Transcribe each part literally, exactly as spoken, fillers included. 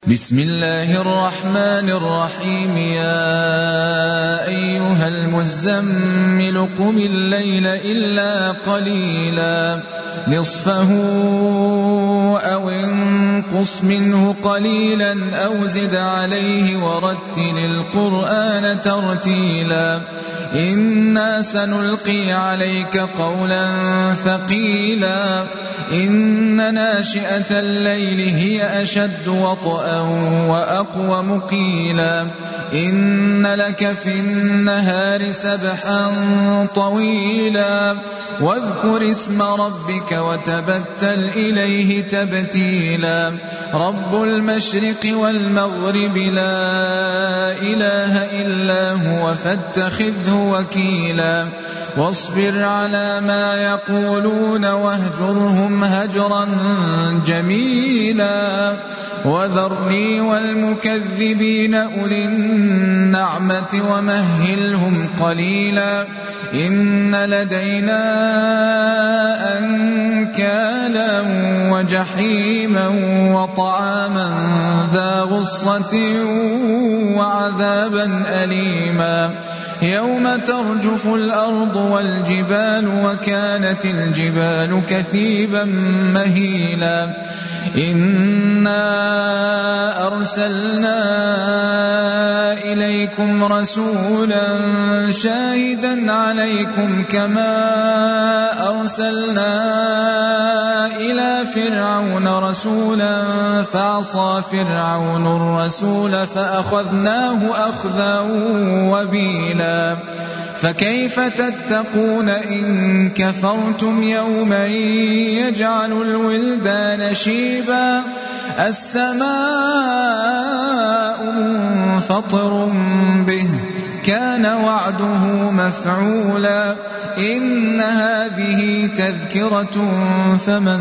بسم الله الرحمن الرحيم. يا أيها المزمل قم الليل إلا قليلا نصفه أو انقص منه قليلا أو زد عليه ورتل القرآن ترتيلا إنا سنلقي عليك قولا ثقيلا إن ناشئة الليل هي أشد وطئا وأقوم قيلا إن لك في النهار سبحا طويلا واذكر اسم ربك وتبتل إليه تبتيلا رب المشرق والمغرب لا إله إلا هو فاتخذه وكيلا واصبر على ما يقولون واهجرهم هجرا جميلا وذرني والمكذبين أولي النعمة ومهلهم قليلا إن لدينا أنكالا وجحيما وطعاما ذا غصة وعذابا أليما يوم ترجف الأرض والجبال وكانت الجبال كثيبا مهيلا إنا أرسلنا إليكم رسولا شاهدا عليكم كما أرسلنا إلى فرعون رسولا فعصى فرعون الرسول فأخذناه أخذا وبيلا فكيف تتقون إن كفرتم يوما يجعل الولدان شيبا السماء منفطر به كان وعده مفعولا إن هذه تذكرة فمن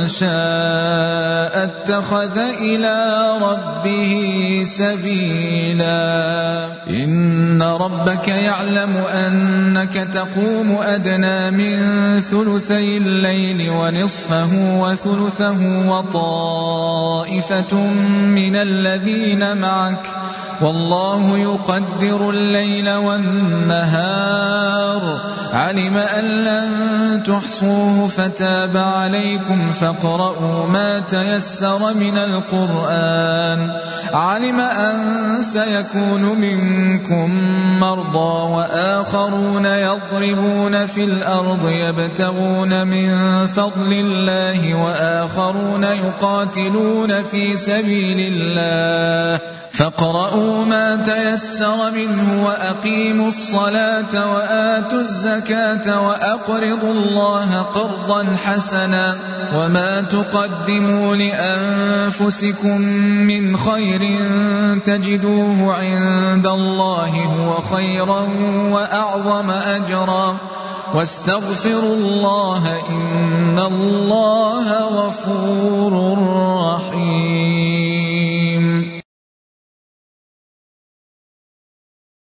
شاء اتخذ إلى ربه سبيلا إن ربك يعلم أنك تقوم أدنى من ثلثي الليل ونصفه وثلثه وطائفة من الذين معك والله يقدر الليل والنهار علم أن لن تحصوه فتاب عليكم فاقرؤوا ما تيسر من القرآن علم أن سيكون منكم مرضى وآخرون يضربون في الأرض يبتغون من فضل الله وآخرون يقاتلون في سبيل الله فاقرؤوا ما تيسر منه وأقيموا الصلاة وآتوا الزكاة وأقرضوا الله قرضا حسنا وما تقدموا لأنفسكم من خير تجدوه عند الله هو خيرا وأعظم أجرا واستغفروا الله إن الله غفور